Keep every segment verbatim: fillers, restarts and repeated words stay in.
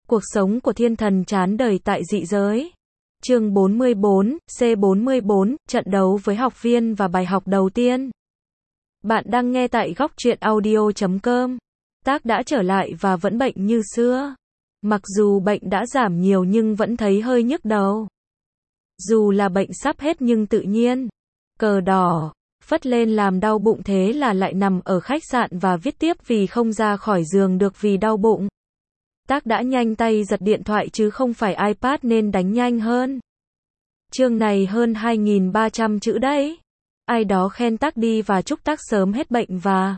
Cuộc sống của thiên thần chán đời tại dị giới. Chương bốn mươi bốn, C bốn mươi bốn, trận đấu với học viên và bài học đầu tiên. Bạn đang nghe tại góc truyện audio chấm com. Tác đã trở lại và vẫn bệnh như xưa. Mặc dù bệnh đã giảm nhiều nhưng vẫn thấy hơi nhức đầu. Dù là bệnh sắp hết nhưng tự nhiên. Cờ đỏ, phất lên làm đau bụng thế là lại nằm ở khách sạn và viết tiếp vì không ra khỏi giường được vì đau bụng. Tác đã nhanh tay giật điện thoại chứ không phải iPad nên đánh nhanh hơn. Chương này hơn hai nghìn ba trăm chữ đấy. Ai đó khen Tác đi và chúc Tác sớm hết bệnh và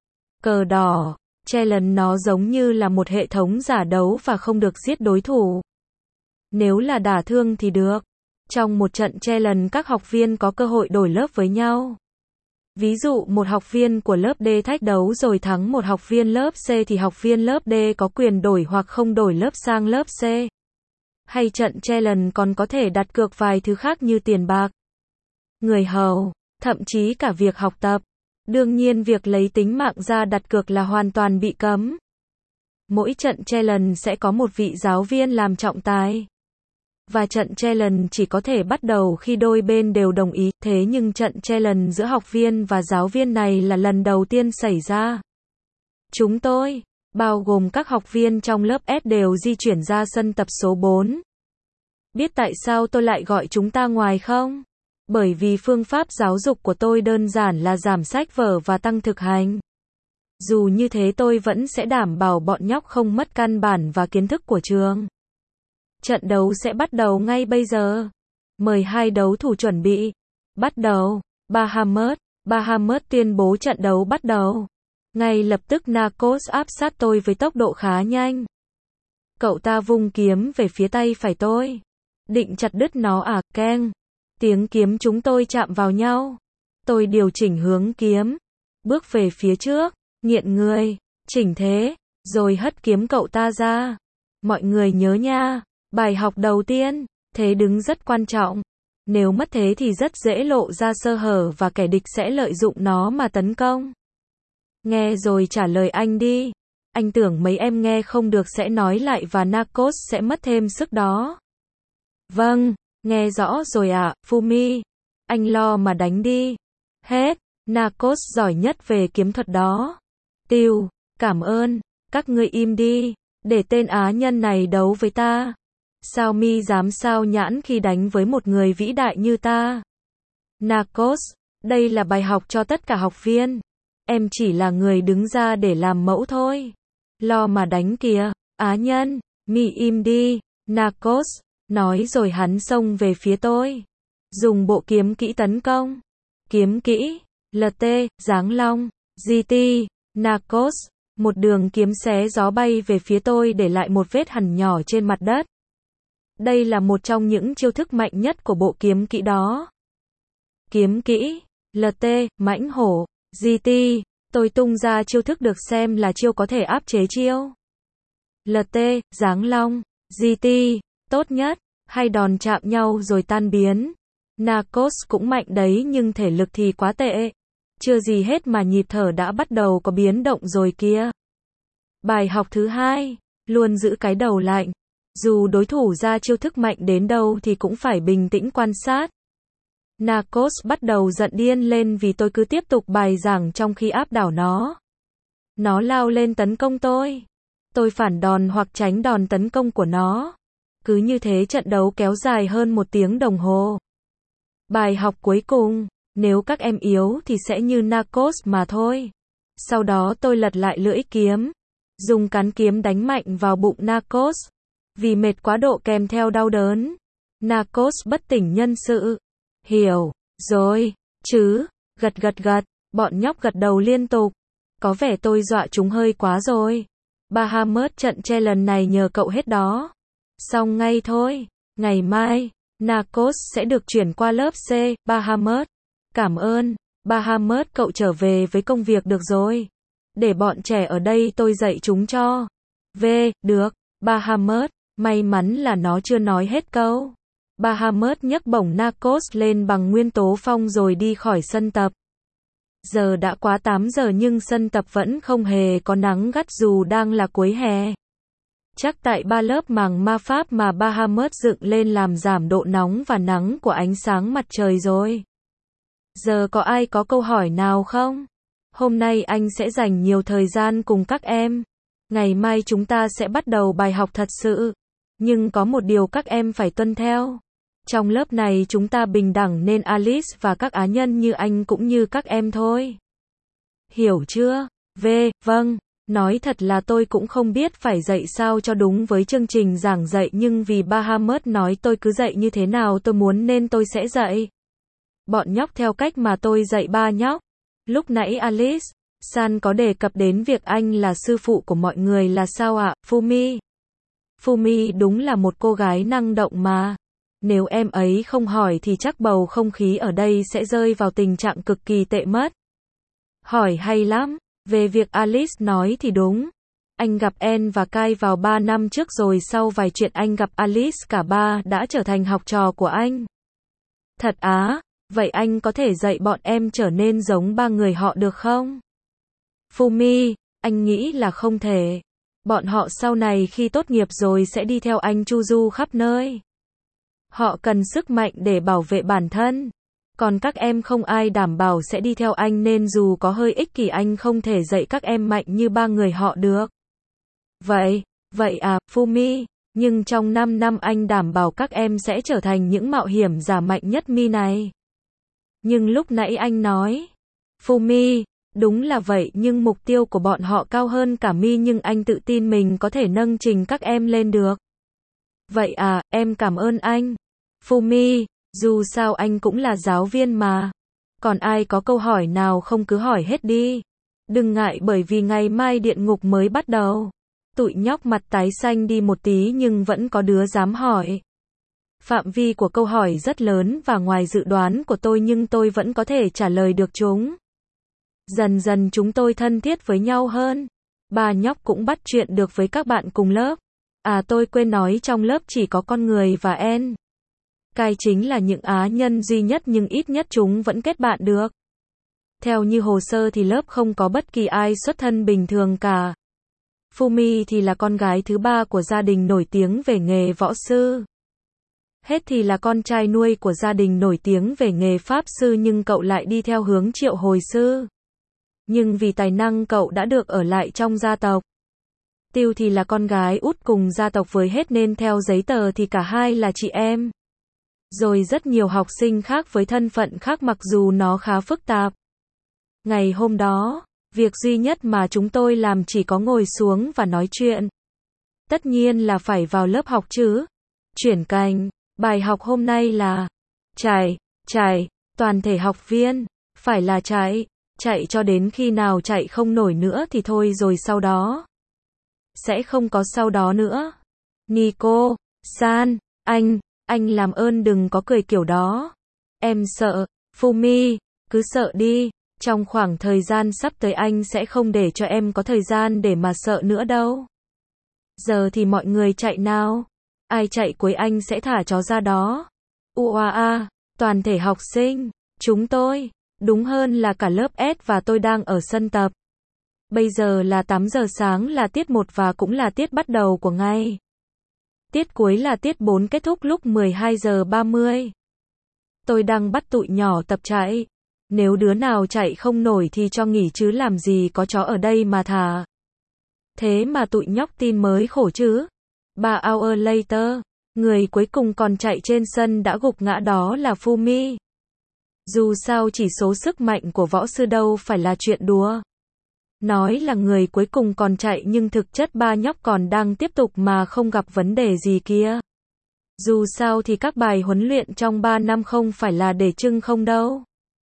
cờ đỏ, challenge nó giống như là một hệ thống giả đấu và không được giết đối thủ. Nếu là đả thương thì được. Trong một trận challenge các học viên có cơ hội đổi lớp với nhau. Ví dụ một học viên của lớp D thách đấu rồi thắng một học viên lớp C thì học viên lớp D có quyền đổi hoặc không đổi lớp sang lớp C. Hay trận challenge còn có thể đặt cược vài thứ khác như tiền bạc, người hầu, thậm chí cả việc học tập. Đương nhiên việc lấy tính mạng ra đặt cược là hoàn toàn bị cấm. Mỗi trận challenge sẽ có một vị giáo viên làm trọng tài. Và trận challenge chỉ có thể bắt đầu khi đôi bên đều đồng ý, thế nhưng trận challenge giữa học viên và giáo viên này là lần đầu tiên xảy ra. Chúng tôi, bao gồm các học viên trong lớp S đều di chuyển ra sân tập số bốn. Biết tại sao tôi lại gọi chúng ta ngoài không? Bởi vì phương pháp giáo dục của tôi đơn giản là giảm sách vở và tăng thực hành. Dù như thế tôi vẫn sẽ đảm bảo bọn nhóc không mất căn bản và kiến thức của trường. Trận đấu sẽ bắt đầu ngay bây giờ. Mời hai đấu thủ chuẩn bị. Bắt đầu. Bahamut. Bahamut tuyên bố trận đấu bắt đầu. Ngay lập tức Narcos áp sát tôi với tốc độ khá nhanh. Cậu ta vung kiếm về phía tay phải tôi. Định chặt đứt nó à, keng. Tiếng kiếm chúng tôi chạm vào nhau. Tôi điều chỉnh hướng kiếm. Bước về phía trước. Nghiện người. Chỉnh thế. Rồi hất kiếm cậu ta ra. Mọi người nhớ nha. Bài học đầu tiên, thế đứng rất quan trọng. Nếu mất thế thì rất dễ lộ ra sơ hở và kẻ địch sẽ lợi dụng nó mà tấn công. Nghe rồi trả lời anh đi. Anh tưởng mấy em nghe không được sẽ nói lại và Narcos sẽ mất thêm sức đó. Vâng, nghe rõ rồi ạ, à, Fumi. Anh lo mà đánh đi. Hết, Narcos giỏi nhất về kiếm thuật đó. Tiêu, cảm ơn, các ngươi im đi, để tên á nhân này đấu với ta. Sao mi dám sao nhãn khi đánh với một người vĩ đại như ta? Narcos, đây là bài học cho tất cả học viên. Em chỉ là người đứng ra để làm mẫu thôi. Lo mà đánh kìa, á nhân, mi im đi, Narcos, nói rồi hắn xông về phía tôi. Dùng bộ kiếm kỹ tấn công. Kiếm kỹ, lờ tê, giáng long, giê tê, Narcos, một đường kiếm xé gió bay về phía tôi để lại một vết hằn nhỏ trên mặt đất. Đây là một trong những chiêu thức mạnh nhất của bộ kiếm kỹ đó. Kiếm kỹ, lờ tê, mãnh hổ, giê tê, tôi tung ra chiêu thức được xem là chiêu có thể áp chế chiêu. lờ tê, giáng long, giê tê, tốt nhất, hay đòn chạm nhau rồi tan biến. Narcos cũng mạnh đấy nhưng thể lực thì quá tệ. Chưa gì hết mà nhịp thở đã bắt đầu có biến động rồi kia. Bài học thứ hai, luôn giữ cái đầu lạnh. Dù đối thủ ra chiêu thức mạnh đến đâu thì cũng phải bình tĩnh quan sát. Narcos bắt đầu giận điên lên vì tôi cứ tiếp tục bài giảng trong khi áp đảo nó. Nó lao lên tấn công tôi. Tôi phản đòn hoặc tránh đòn tấn công của nó. Cứ như thế trận đấu kéo dài hơn một tiếng đồng hồ. Bài học cuối cùng, nếu các em yếu thì sẽ như Narcos mà thôi. Sau đó tôi lật lại lưỡi kiếm. Dùng cán kiếm đánh mạnh vào bụng Narcos. Vì mệt quá độ kèm theo đau đớn. Narcos bất tỉnh nhân sự. Hiểu, rồi, chứ, gật gật gật, bọn nhóc gật đầu liên tục. Có vẻ tôi dọa chúng hơi quá rồi. Bahamut trận challenge này nhờ cậu hết đó. Xong ngay thôi, ngày mai, Narcos sẽ được chuyển qua lớp C, Bahamut. Cảm ơn, Bahamut cậu trở về với công việc được rồi. Để bọn trẻ ở đây tôi dạy chúng cho. V, được, Bahamut. May mắn là nó chưa nói hết câu. Bahamut nhấc bổng Narcos lên bằng nguyên tố phong rồi đi khỏi sân tập. Giờ đã quá tám giờ nhưng sân tập vẫn không hề có nắng gắt dù đang là cuối hè. Chắc tại ba lớp màng ma pháp mà Bahamut dựng lên làm giảm độ nóng và nắng của ánh sáng mặt trời rồi. Giờ có ai có câu hỏi nào không? Hôm nay anh sẽ dành nhiều thời gian cùng các em. Ngày mai chúng ta sẽ bắt đầu bài học thật sự. Nhưng có một điều các em phải tuân theo. Trong lớp này chúng ta bình đẳng nên Alice và các á nhân như anh cũng như các em thôi. Hiểu chưa? V, vâng. Nói thật là tôi cũng không biết phải dạy sao cho đúng với chương trình giảng dạy nhưng vì Bahamut nói tôi cứ dạy như thế nào tôi muốn nên tôi sẽ dạy. Bọn nhóc theo cách mà tôi dạy ba nhóc. Lúc nãy Alice, San có đề cập đến việc anh là sư phụ của mọi người là sao ạ, Fumi? Fumi đúng là một cô gái năng động mà. Nếu em ấy không hỏi thì chắc bầu không khí ở đây sẽ rơi vào tình trạng cực kỳ tệ mất. Hỏi hay lắm. Về việc Alice nói thì đúng. Anh gặp Anne và Kai vào ba năm trước rồi sau vài chuyện anh gặp Alice cả ba đã trở thành học trò của anh. Thật á, vậy anh có thể dạy bọn em trở nên giống ba người họ được không? Fumi, anh nghĩ là không thể. Bọn họ sau này khi tốt nghiệp rồi sẽ đi theo anh chu du khắp nơi. Họ cần sức mạnh để bảo vệ bản thân. Còn các em không ai đảm bảo sẽ đi theo anh nên dù có hơi ích kỷ anh không thể dạy các em mạnh như ba người họ được. Vậy, vậy à, Fumi, nhưng trong năm năm anh đảm bảo các em sẽ trở thành những mạo hiểm giả mạnh nhất Mi này. Nhưng lúc nãy anh nói, Fumi, đúng là vậy nhưng mục tiêu của bọn họ cao hơn cả Mi nhưng anh tự tin mình có thể nâng trình các em lên được. Vậy à, em cảm ơn anh. Fumi, dù sao anh cũng là giáo viên mà. Còn ai có câu hỏi nào không cứ hỏi hết đi. Đừng ngại bởi vì ngày mai điện ngục mới bắt đầu. Tụi nhóc mặt tái xanh đi một tí nhưng vẫn có đứa dám hỏi. Phạm vi của câu hỏi rất lớn và ngoài dự đoán của tôi nhưng tôi vẫn có thể trả lời được chúng. Dần dần chúng tôi thân thiết với nhau hơn. Ba nhóc cũng bắt chuyện được với các bạn cùng lớp. À tôi quên nói trong lớp chỉ có con người và En. Kai chính là những á nhân duy nhất nhưng ít nhất chúng vẫn kết bạn được. Theo như hồ sơ thì lớp không có bất kỳ ai xuất thân bình thường cả. Fumi thì là con gái thứ ba của gia đình nổi tiếng về nghề võ sư. Hết thì là con trai nuôi của gia đình nổi tiếng về nghề pháp sư nhưng cậu lại đi theo hướng triệu hồi sư. Nhưng vì tài năng cậu đã được ở lại trong gia tộc. Tiêu thì là con gái út cùng gia tộc với hết nên theo giấy tờ thì cả hai là chị em. Rồi rất nhiều học sinh khác với thân phận khác mặc dù nó khá phức tạp. Ngày hôm đó, việc duy nhất mà chúng tôi làm chỉ có ngồi xuống và nói chuyện. Tất nhiên là phải vào lớp học chứ. Chuyển cành, bài học hôm nay là chạy, chạy, toàn thể học viên, phải là chạy, chạy cho đến khi nào chạy không nổi nữa thì thôi rồi sau đó. Sẽ không có sau đó nữa. Nico, San, anh, anh làm ơn đừng có cười kiểu đó. Em sợ, Fumi, cứ sợ đi. Trong khoảng thời gian sắp tới anh sẽ không để cho em có thời gian để mà sợ nữa đâu. Giờ thì mọi người chạy nào. Ai chạy cuối anh sẽ thả chó ra đó. Uaa, toàn thể học sinh, chúng tôi, đúng hơn là cả lớp S và tôi đang ở sân tập. Bây giờ là tám giờ sáng là tiết một và cũng là tiết bắt đầu của ngày. Tiết cuối là tiết bốn kết thúc lúc mười hai giờ ba mươi. Tôi đang bắt tụi nhỏ tập chạy. Nếu đứa nào chạy không nổi thì cho nghỉ chứ làm gì có chó ở đây mà thả. Thế mà tụi nhóc tin mới khổ chứ. Ba hour later, người cuối cùng còn chạy trên sân đã gục ngã đó là Fumi. Dù sao chỉ số sức mạnh của võ sư đâu phải là chuyện đùa. Nói là người cuối cùng còn chạy nhưng thực chất ba nhóc còn đang tiếp tục mà không gặp vấn đề gì kia. Dù sao thì các bài huấn luyện trong ba năm không phải là để trưng không đâu.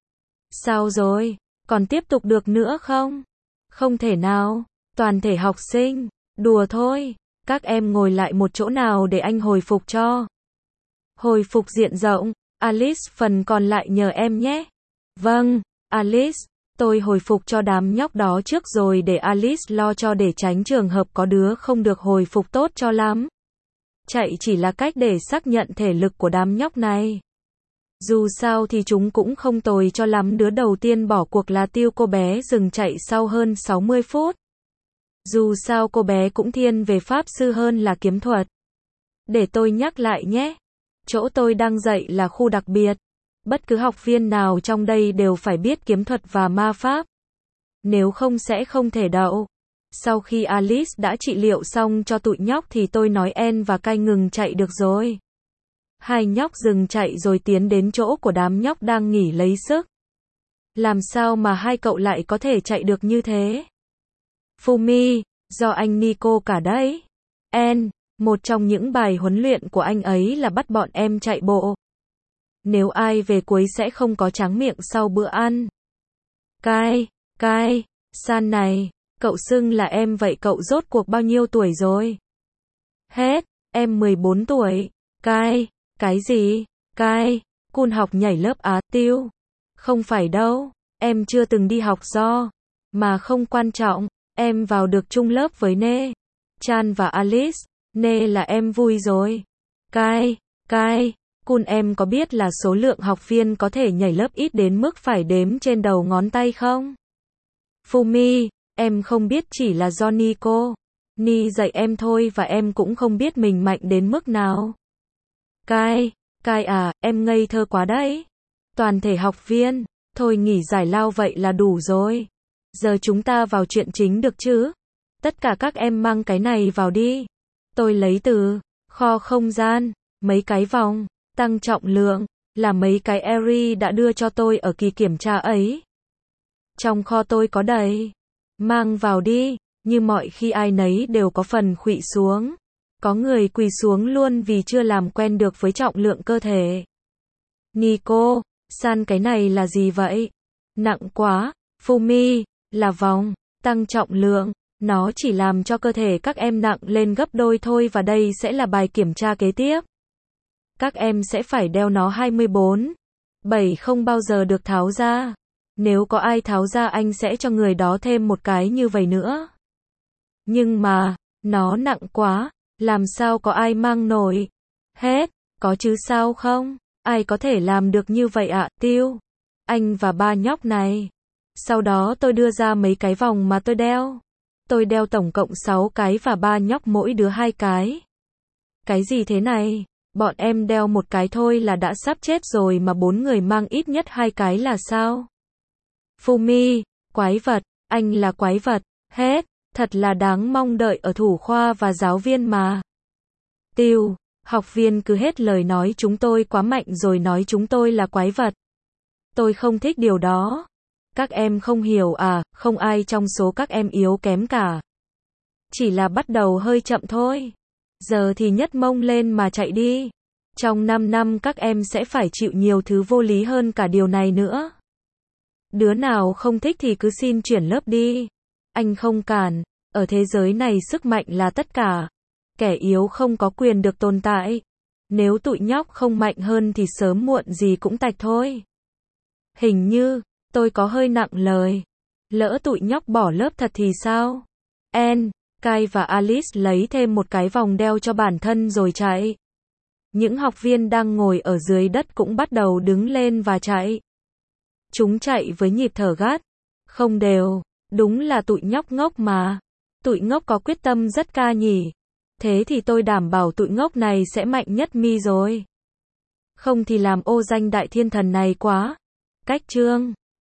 Sao rồi? Còn tiếp tục được nữa không? Không thể nào. Toàn thể học sinh. Đùa thôi. Các em ngồi lại một chỗ nào để anh hồi phục cho. Hồi phục diện rộng. Alice phần còn lại nhờ em nhé. Vâng, Alice. Tôi hồi phục cho đám nhóc đó trước rồi để Alice lo cho để tránh trường hợp có đứa không được hồi phục tốt cho lắm. Chạy chỉ là cách để xác nhận thể lực của đám nhóc này. Dù sao thì chúng cũng không tồi cho lắm. Đứa đầu tiên bỏ cuộc là Tiêu, cô bé dừng chạy sau hơn sáu mươi phút. Dù sao cô bé cũng thiên về pháp sư hơn là kiếm thuật. Để tôi nhắc lại nhé. Chỗ tôi đang dạy là khu đặc biệt. Bất cứ học viên nào trong đây đều phải biết kiếm thuật và ma pháp. Nếu không sẽ không thể đậu. Sau khi Alice đã trị liệu xong cho tụi nhóc thì tôi nói En và Kai ngừng chạy được rồi. Hai nhóc dừng chạy rồi tiến đến chỗ của đám nhóc đang nghỉ lấy sức. Làm sao mà hai cậu lại có thể chạy được như thế? Fumi, do anh Nico cả đấy. En, một trong những bài huấn luyện của anh ấy là bắt bọn em chạy bộ. Nếu ai về cuối sẽ không có tráng miệng sau bữa ăn. Kai, Kai, San này, cậu xưng là em vậy cậu rốt cuộc bao nhiêu tuổi rồi? Hết, em mười bốn tuổi. Kai, cái gì? Kai, Kun học nhảy lớp Á Tiêu. Không phải đâu, em chưa từng đi học do. Mà không quan trọng, em vào được chung lớp với Nê, Chan và Alice. Nê là em vui rồi. Kai, Kai, Kun em có biết là số lượng học viên có thể nhảy lớp ít đến mức phải đếm trên đầu ngón tay không? Fumi, em không biết chỉ là do Nico. Ni dạy em thôi và em cũng không biết mình mạnh đến mức nào. Kai, Kai à, em ngây thơ quá đấy. Toàn thể học viên, thôi nghỉ giải lao vậy là đủ rồi. Giờ chúng ta vào chuyện chính được chứ? Tất cả các em mang cái này vào đi. Tôi lấy từ kho không gian, mấy cái vòng, tăng trọng lượng, là mấy cái Eri đã đưa cho tôi ở kỳ kiểm tra ấy. Trong kho tôi có đầy. Mang vào đi, như mọi khi ai nấy đều có phần khuỵu xuống. Có người quỳ xuống luôn vì chưa làm quen được với trọng lượng cơ thể. Nico, San cái này là gì vậy? Nặng quá. Fumi, là vòng, tăng trọng lượng. Nó chỉ làm cho cơ thể các em nặng lên gấp đôi thôi và đây sẽ là bài kiểm tra kế tiếp. Các em sẽ phải đeo nó hai mươi bốn bảy không bao giờ được tháo ra. Nếu có ai tháo ra anh sẽ cho người đó thêm một cái như vậy nữa. Nhưng mà, nó nặng quá, làm sao có ai mang nổi? Hết, có chứ sao không? Ai có thể làm được như vậy ạ, Tiêu? Anh và ba nhóc này. Sau đó tôi đưa ra mấy cái vòng mà tôi đeo. Tôi đeo tổng cộng sáu cái và ba nhóc mỗi đứa hai cái. Cái gì thế này? Bọn em đeo một cái thôi là đã sắp chết rồi mà bốn người mang ít nhất hai cái là sao? Fumi, quái vật, anh là quái vật. Hết, thật là đáng mong đợi ở thủ khoa và giáo viên mà. Tiêu, học viên cứ hết lời nói chúng tôi quá mạnh rồi nói chúng tôi là quái vật. Tôi không thích điều đó. Các em không hiểu à, không ai trong số các em yếu kém cả. Chỉ là bắt đầu hơi chậm thôi. Giờ thì nhấc mông lên mà chạy đi. Trong năm năm các em sẽ phải chịu nhiều thứ vô lý hơn cả điều này nữa. Đứa nào không thích thì cứ xin chuyển lớp đi. Anh không cản. Ở thế giới này sức mạnh là tất cả. Kẻ yếu không có quyền được tồn tại. Nếu tụi nhóc không mạnh hơn thì sớm muộn gì cũng tạch thôi. Hình như, tôi có hơi nặng lời. Lỡ tụi nhóc bỏ lớp thật thì sao? En, Kai và Alice lấy thêm một cái vòng đeo cho bản thân rồi chạy. Những học viên đang ngồi ở dưới đất cũng bắt đầu đứng lên và chạy. Chúng chạy với nhịp thở gắt, không đều. Đúng là tụi nhóc ngốc mà. Tụi ngốc có quyết tâm rất ca nhỉ. Thế thì tôi đảm bảo tụi ngốc này sẽ mạnh nhất mi rồi. Không thì làm ô danh đại thiên thần này quá. Cách chương